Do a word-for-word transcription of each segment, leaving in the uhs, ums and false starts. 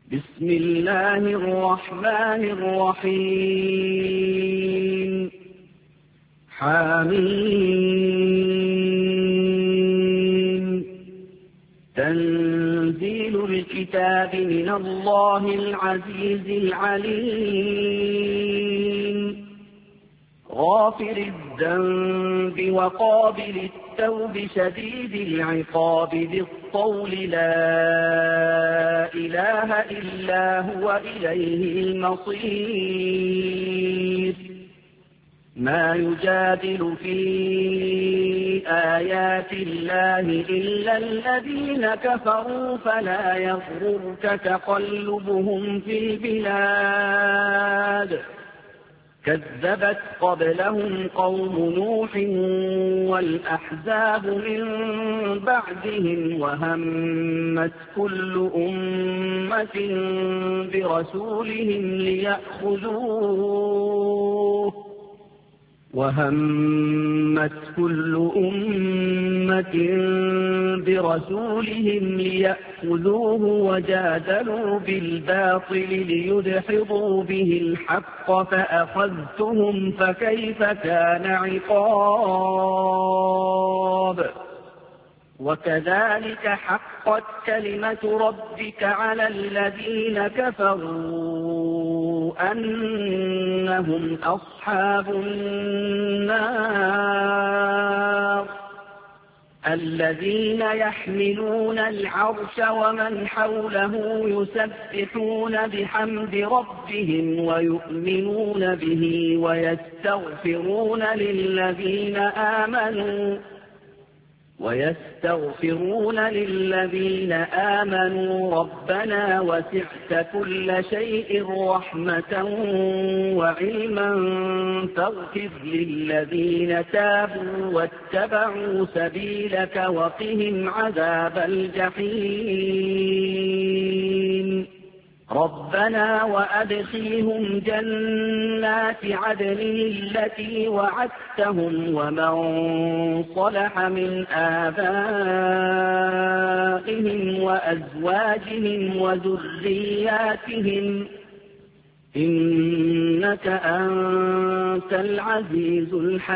بسم الله الرحمن الرحيم حميم تنزيل الكتاب من الله العزيز العليم غافر الذنب وقابل التوب شديد العقاب ذي الطول لا إله إلا هو إليه المصير ما يجادل في آيات الله إلا الذين كفروا فلا يغررك تقلبهم في البلاد كذبت قبلهم قوم نوح والأحزاب من بعدهم وهمت كل أمة برسولهم ليأخذوه وهمت كل أمة برسولهم ليأخذوه وجادلوا بالباطل ليدحضوا به الحق فأخذتهم فكيف كان عقاب وكذلك حقت كلمة ربك على الذين كفروا أنهم أصحاب النار الذين يحملون العرش ومن حوله يسبحون بحمد ربهم ويؤمنون به ويستغفرون للذين آمنوا ويستغفرون للذين آمنوا ربنا وسعت كل شيء رحمة وعلما فاغفر للذين تابوا واتبعوا سبيلك وقهم عذاب الجحيم ربنا وأدخلهم جنات عدن التي وعدتهم ومن صلح من آبائهم وأزواجهم وذرياتهم إنك أنت العزيز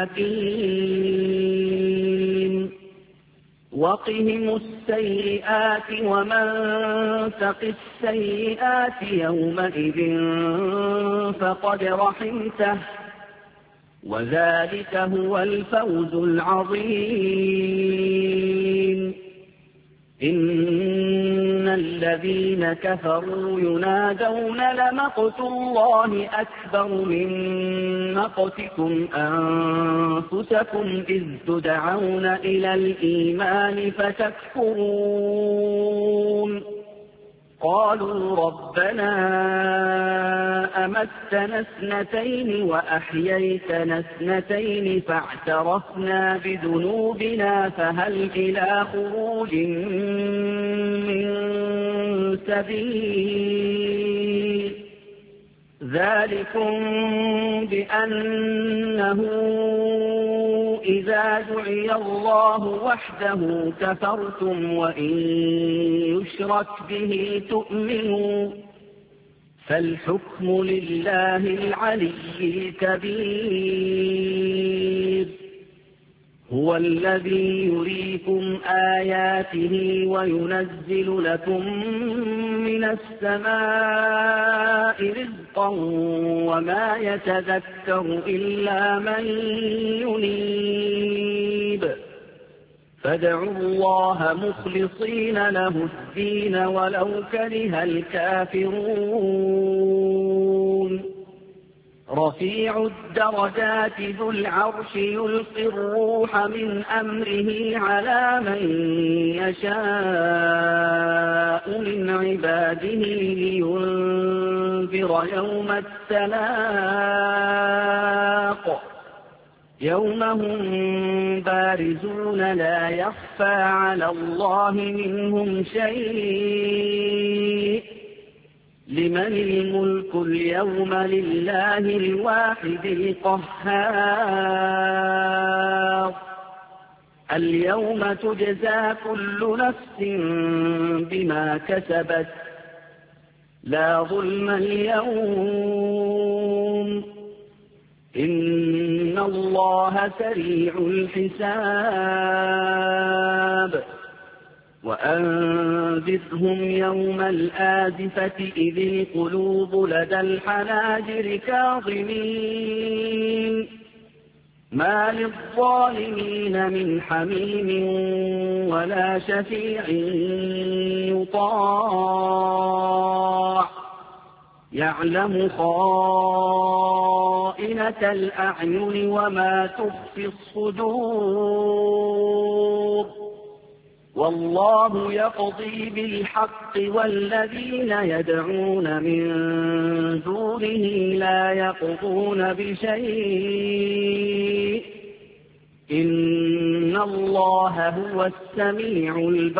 الحكيم وقهم السيئات ومن تق السيئات يومئذ فقد رحمته وذلك هو الفوز العظيم إن الذين كفروا ينادون لمقت الله أكبر من مقتكم أنفسكم إذ تدعون إلى الإيمان فتكفرون قالوا ربنا أمتنا اثنتين وأحييتنا اثنتين فاعترفنا بذنوبنا فهل إلى خروج من سبيل ذلكم بأنه إذا دعي الله وحده كفرتم وإن يشرك به تؤمنوا فالحكم لله العلي الكبير هو الذي يريكم آياته وينزل لكم من السماء رزقا وما يتذكر إلا من ينيب فادعوا الله مخلصين له الدين ولو كره الكافرون رفيع الدرجات ذو العرش يلقي الروح من أمره على من يشاء من عباده لينذر يوم التلاق يوم هم بارزون لا يخفى على الله منهم شيء لمن الملك اليوم لله الواحد القهار اليوم تجزى كل نفس بما كسبت لا ظلم اليوم إن الله سريع الحساب وأنذرهم يوم الآزفة إذ القلوب لدى الحناجر كاظمين ما للظالمين من حميم ولا شفيع يطاع يعلم خائنة الأعين وما تخفي الصدور والله يقضي بالحق والذين يدعون من دونه لا يقضون بشيء إن الله هو السميع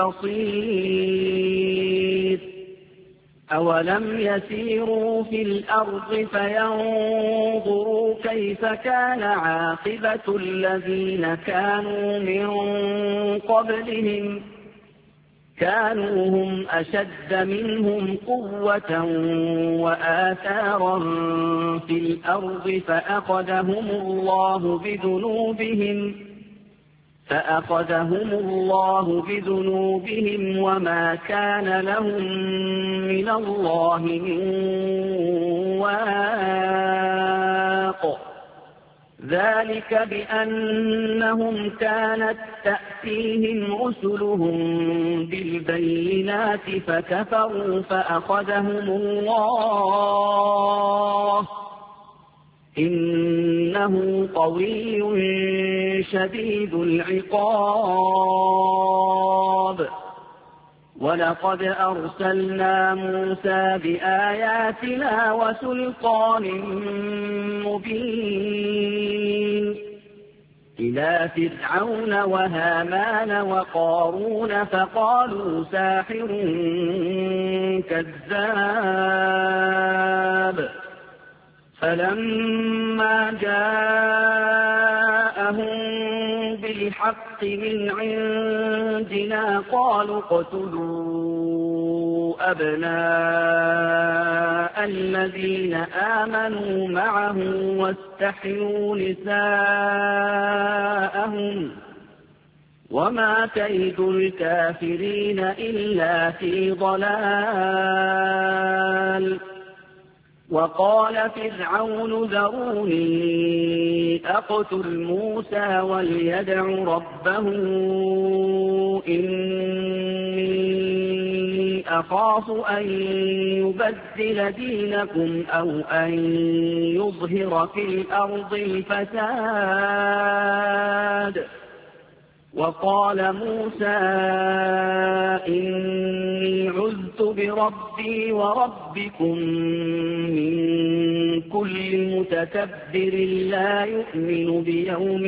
البصير أولم يسيروا في الأرض فينظروا كيف كان عاقبة الذين كانوا من قبلهم كانوا هم أشد منهم قوة وآثارا في الأرض فأخذهم الله بذنوبهم فأخذهم الله بذنوبهم وما كان لهم من الله من واق ذلك بأنهم كانت تأتيهم رسلهم بالبينات فكفروا فأخذهم الله إنه قوي شديد العقاب ولقد أرسلنا موسى بآياتنا وسلطان مبين إلى فرعون وهامان وقارون فقالوا ساحر كذاب فلما جاءهم بالحق من عندنا قالوا اقتلوا أبناء الذين آمنوا معه واستحيوا نساءهم وما كيد الكافرين إلا في ضلال وقال فرعون ذروني أقتل موسى وليدع ربه إني أخاف أن يبدل دينكم أو أن يظهر في الأرض الفساد وقال موسى إني عذت بربي وربكم من كل متكبر لا يؤمن بيوم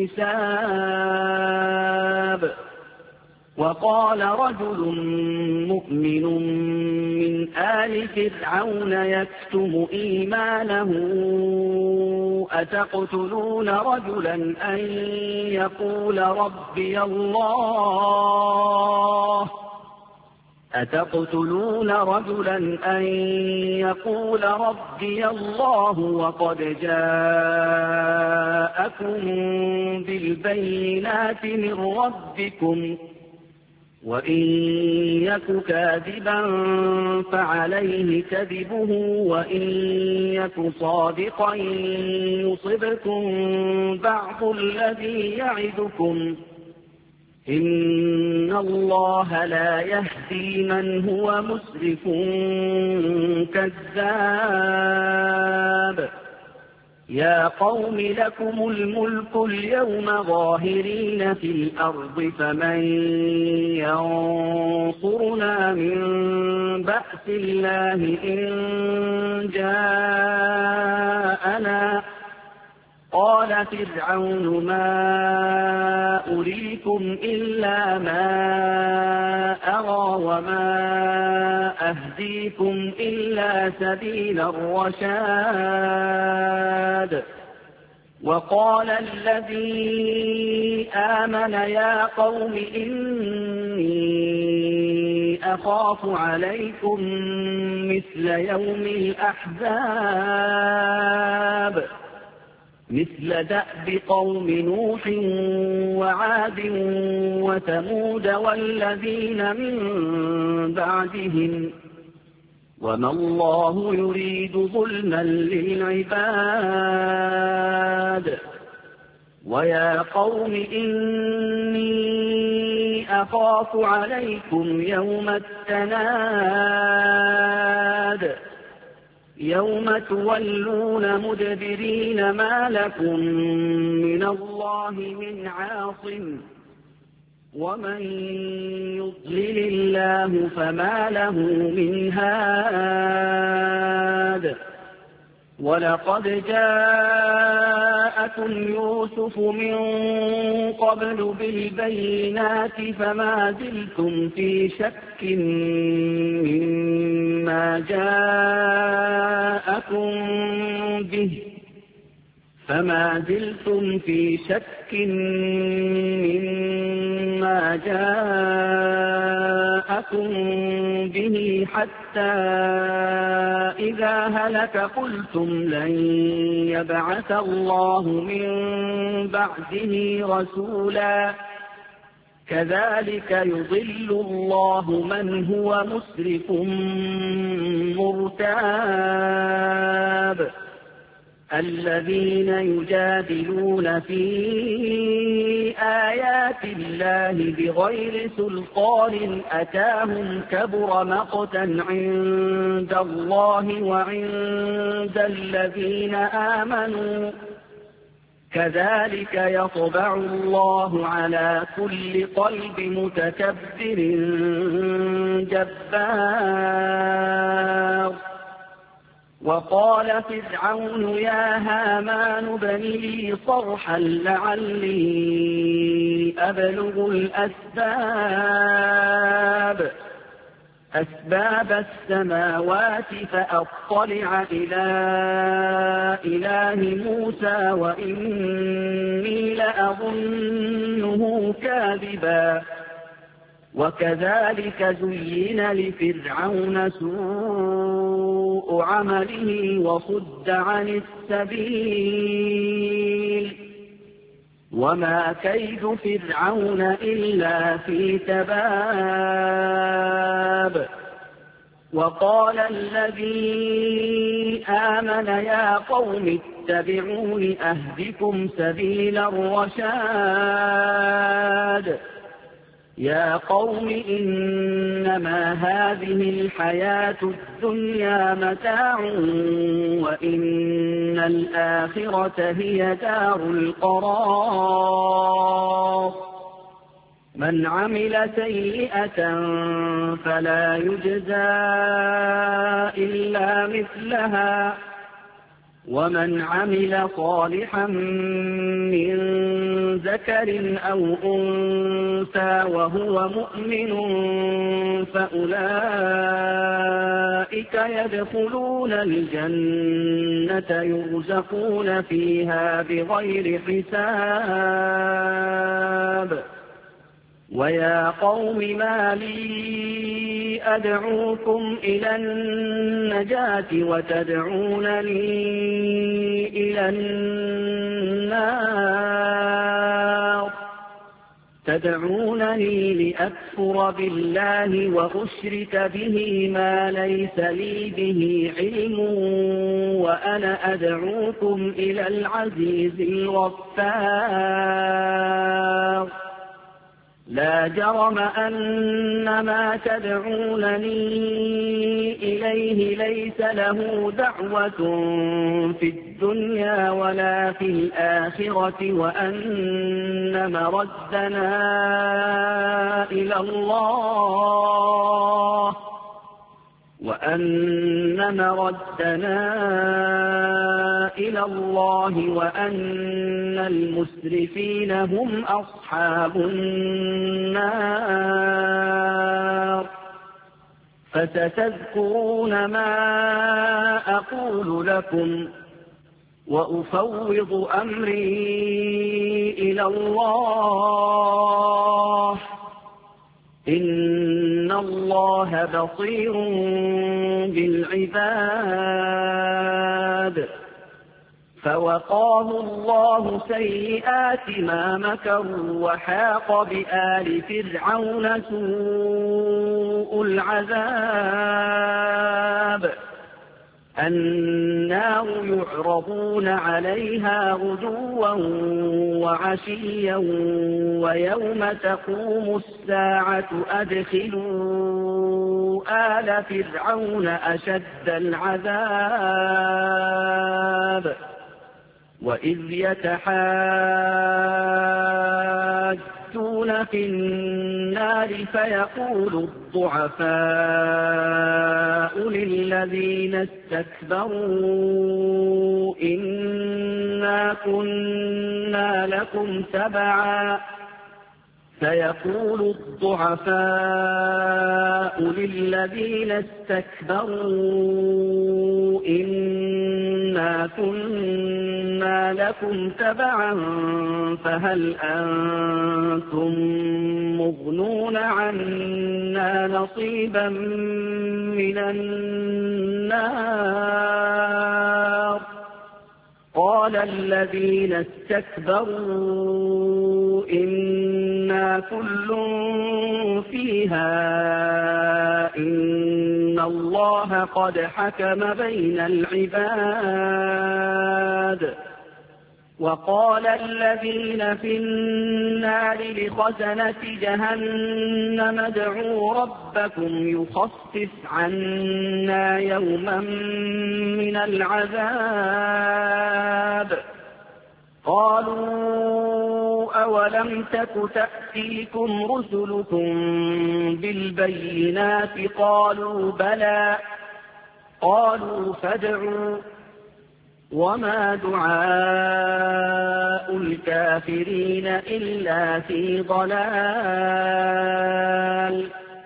الحساب وقال رجل مؤمن من آل فرعون يكتم إيمانه أتقتلون رجلا أن يقول ربي الله أتقتلون رجلا أن يقول ربي الله وقد جاءكم بالبينات من ربكم وإن يك كاذبا فعليه كذبه وإن يك صادقا يصبكم بعض الذي يعدكم إن الله لا يهدي من هو مسرف كذاب يا قوم لكم الملك اليوم ظاهرين في الأرض فمن ينصرنا من بأس الله إن جاءنا قال فرعون ما أريكم إلا ما أرى وما أهديكم إلا سبيل الرشاد وقال الذي آمن يا قوم إني أخاف عليكم مثل يوم الأحزاب مثل دأب قوم نوح وعاد وثمود والذين من بعدهم وما الله يريد ظلما للعباد ويا قوم إني أخاف عليكم يوم التناد يوم تولون مدبرين ما لكم من الله من عاصم ومن يضلل الله فما له من هاد ولقد جاءكم يوسف من قبل بالبينات فما زلتم في شك مما جاءكم به فما زلتم في شك مما جاءكم به حتى إذا هلك قلتم لن يبعث الله من بعده رسولا كذلك يضل الله من هو مسرف مرتاب الذين يجادلون في آيات الله بغير سلطان أتاهم كبر مقتا عند الله وعند الذين آمنوا كذلك يطبع الله على كل قلب متكبر جبار وقال فرعون يا هامان ابن لي صرحا لعلي أبلغ الأسباب أسباب السماوات فأطلع إلى إله موسى وإني لأظنه كاذبا وكذلك زين لفرعون سوء عمله وصد عن السبيل وما كيد فرعون إلا في تباب وقال الذي آمن يا قوم اتبعون أهدكم سبيل الرشاد يا قوم إنما هذه الحياة الدنيا متاع وإن الآخرة هي دار القرار من عمل سيئة فلا يجزى إلا مثلها ومن عمل صالحا من ذكر أو أنثى وهو مؤمن فأولئك يدخلون الجنة يرزقون فيها بغير حساب ويا قوم ما لي أدعوكم إلى النجاة وتدعونني إلى النار تدعونني لأكفر بالله وأشرك به ما ليس لي به علم وأنا أدعوكم إلى العزيز الغفار لا جرم أن ما تدعونني إليه ليس له دعوة في الدنيا ولا في الآخرة وأن مردنا إلى الله وأن مردنا إلى الله وأن المسرفين هم أصحاب النار فستذكرون ما أقول لكم وأفوض أمري إلى الله إن إن الله بصير بالعباد فوقاه الله سيئات ما مكروا وحاق بآل فرعون سوء العذاب النار يعرضون عليها غدوا وعشيا ويوم تقوم الساعة أدخلوا آل فرعون أشد العذاب وإذ يتحاجون في النار فيقول الضعفاء للذين استكبروا إنا كنا لكم تبعا فيقول الضعفاء للذين استكبروا إنا كنا لكم تبعا فهل أنتم مغنون عنا نصيبا من النار قال الذين استكبروا إنا كل فيها إن الله قد حكم بين العباد وقال الذين في النار لخزنة جهنم ادعوا ربكم يخفف عنا يوما من العذاب قالوا أولم تك تأتيكم رسلكم بالبينات قالوا بلى قالوا فادعوا وما دعاء الكافرين إلا في ضلال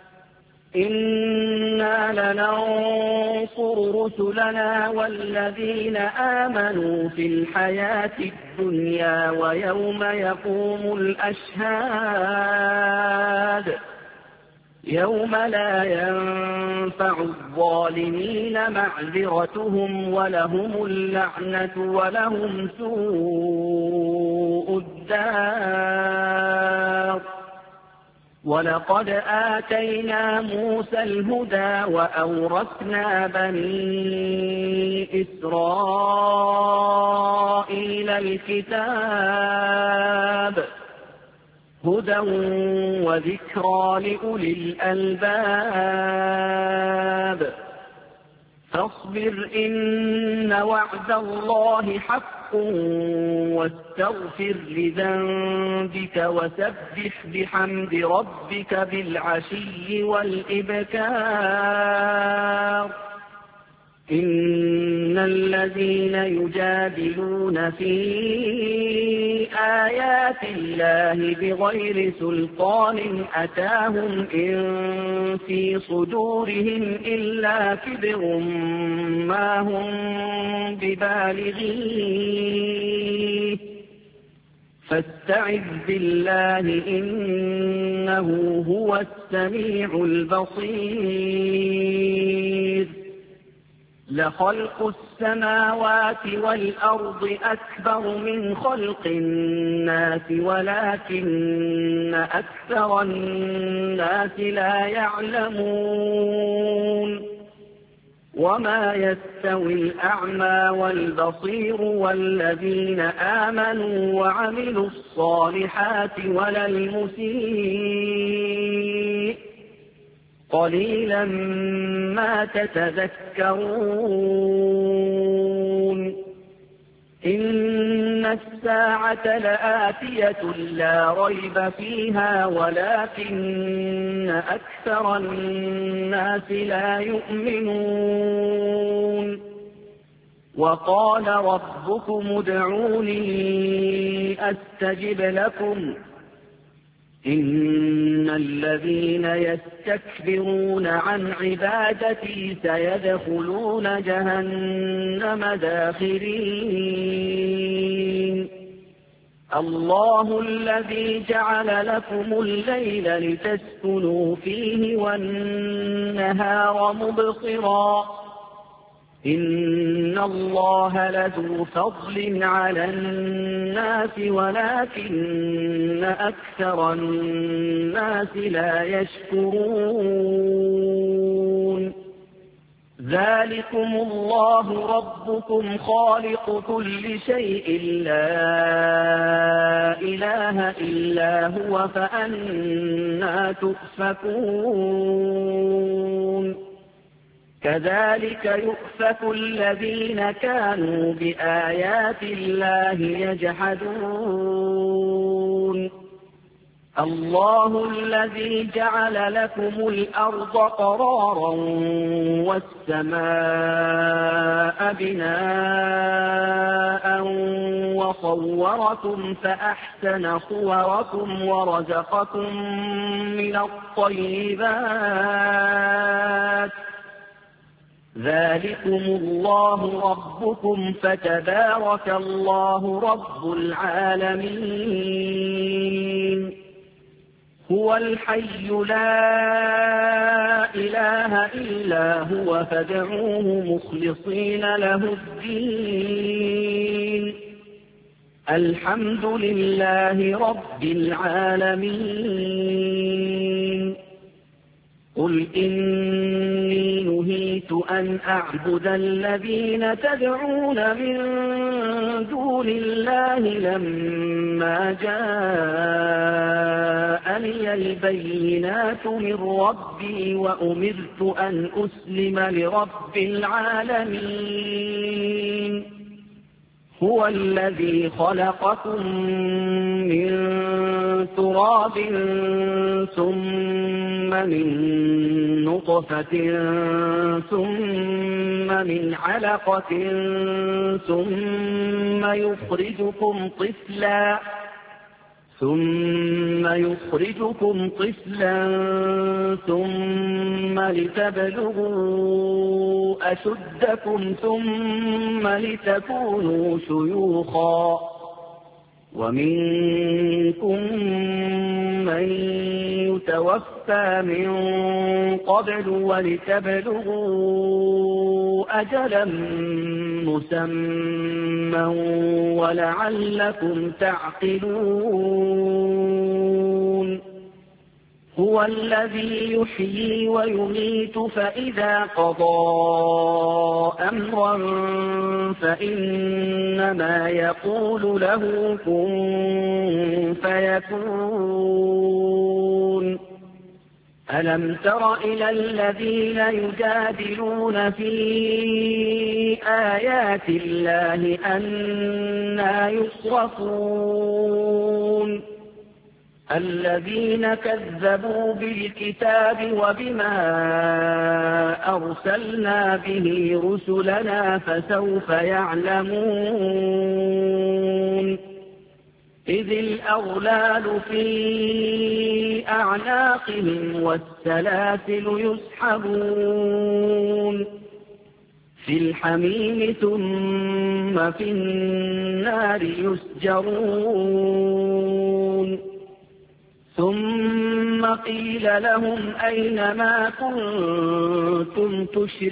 إنا لننصر رسلنا والذين آمنوا في الحياة الدنيا ويوم يقوم الأشهاد يوم لا ينفع الظالمين معذرتهم ولهم اللعنة ولهم سوء الدار ولقد آتينا موسى الهدى وأورثنا بني إسرائيل الكتاب هدى وذكرى لأولي الألباب فاصبر إن وعد الله حق واستغفر لذنبك وسبح بحمد ربك بالعشي والإبكار إن الذين يجادلون في آيات الله بغير سلطان أتاهم إن في صدورهم إلا كبر ما هم ببالغيه فاستعذ بالله إنه هو السميع البصير لخلق السماوات والأرض أكبر من خلق الناس ولكن أكثر الناس لا يعلمون وما يستوي الأعمى والبصير والذين آمنوا وعملوا الصالحات ولا المسيء قليلا ما تتذكرون إن الساعة لآتية لا ريب فيها ولكن أكثر الناس لا يؤمنون وقال ربكم ادعوني أستجب لكم إن الذين يستكبرون عن عبادتي سيدخلون جهنم داخرين الله الذي جعل لكم الليل لتسكنوا فيه والنهار مبصرا إن الله لذو فضل على الناس ولكن أكثر الناس لا يشكرون ذلكم الله ربكم خالق كل شيء لا إله إلا هو فأنى تؤفكون كذلك يؤفك الذين كانوا بآيات الله يجحدون الله الذي جعل لكم الأرض قرارا والسماء بناء وصوركم فأحسن صوركم ورزقكم من الطيبات ذلكم الله ربكم فتبارك الله رب العالمين هو الحي لا إله إلا هو فادعوه مخلصين له الدين الحمد لله رب العالمين قل إني نهيت أن أعبد الذين تدعون من دون الله لما جاءني البينات من ربي وأمرت أن أسلم لرب العالمين هو الذي خلقكم من تراب ثم من نطفة ثم من علقة ثم يخرجكم طفلا ثم يخرجكم طفلا ثم لتبلغوا أشدكم ثم لتكونوا شيوخا ومنكم من يتوفى من قبل ولتبلغوا أجلا مسمى ولعلكم تعقلون هو الذي يحيي ويميت فإذا قضى أمرا فإنما يقول له كن فيكون ألم تر إلى الذين يجادلون في آيات الله أنى يصرفون الذين كذبوا بالكتاب وبما أرسلنا به رسلنا فسوف يعلمون إذ الأغلال في أعناقهم والسلاسل يسحبون في الحميم ثم في النار يسجرون ثم قيل لهم أين ما كنتم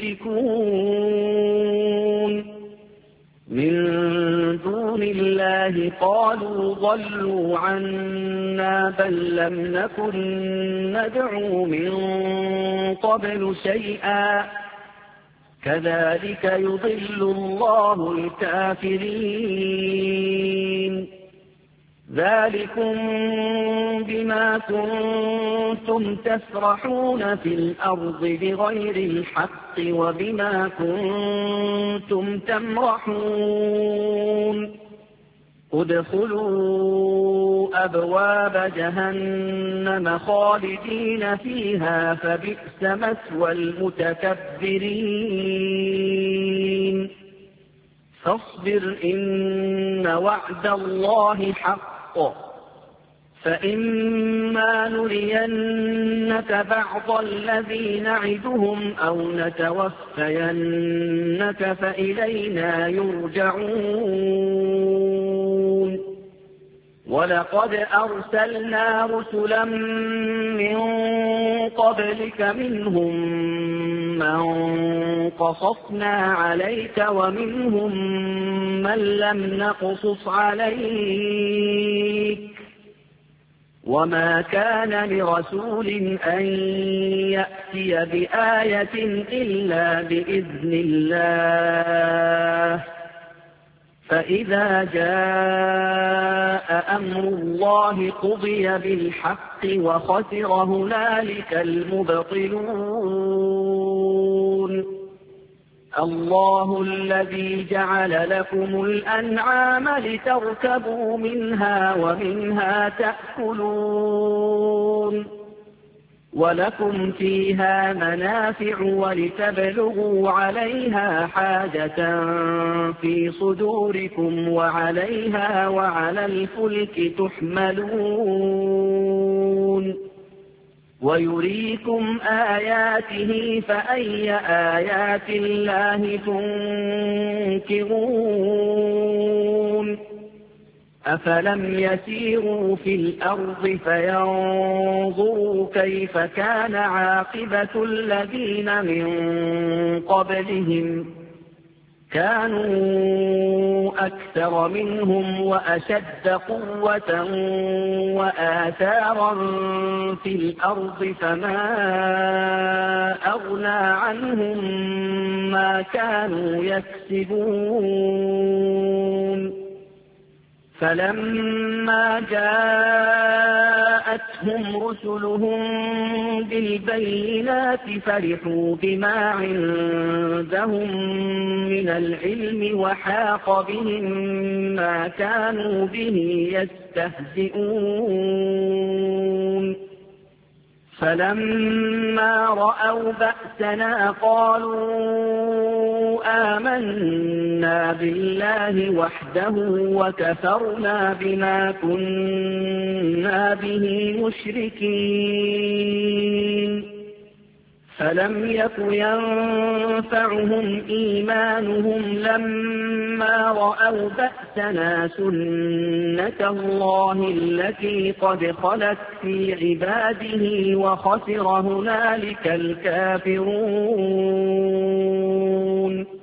تشركون من دون الله قالوا ضلوا عنا بل لم نكن ندعو من قبل شيئا كذلك يضل الله الكافرين ذلكم بما كنتم تفرحون في الأرض بغير الحق وبما كنتم تمرحون ادخلوا أبواب جهنم خالدين فيها فبئس مثوى المتكبرين فاصبر إن وعد الله حق فإما نرينك بعض الذي نعدهم أو نتوفينك فإلينا يرجعون ولقد أرسلنا رسلا من قبلك منهم من قصصنا عليك ومنهم من لم نقصص عليك وما كان لرسول أن يأتي بآية إلا بإذن الله فإذا جاء أمر الله قضي بالحق وخسر هنالك المبطلون الله الذي جعل لكم الأنعام لتركبوا منها ومنها تأكلون ولكم فيها منافع ولتبلغوا عليها حاجة في صدوركم وعليها وعلى الفلك تحملون ويريكم آياته فأي آيات الله تنكرون أفلم يسيروا في الأرض فينظروا كيف كان عاقبة الذين من قبلهم كانوا أكثر منهم وأشد قوة وآثارا في الأرض فما أغنى عنهم ما كانوا يكسبون فلما جاءتهم رسلهم بالبينات فرحوا بما عندهم من العلم وحاق بهم ما كانوا به يستهزئون فلما رأوا بأسنا قالوا آمنا بالله وحده وكفرنا بما كنا به مشركين فلم يك ينفعهم إيمانهم لما رأوا بأسنا سنة الله التي قد خلت في عباده وخسر هنالك الكافرون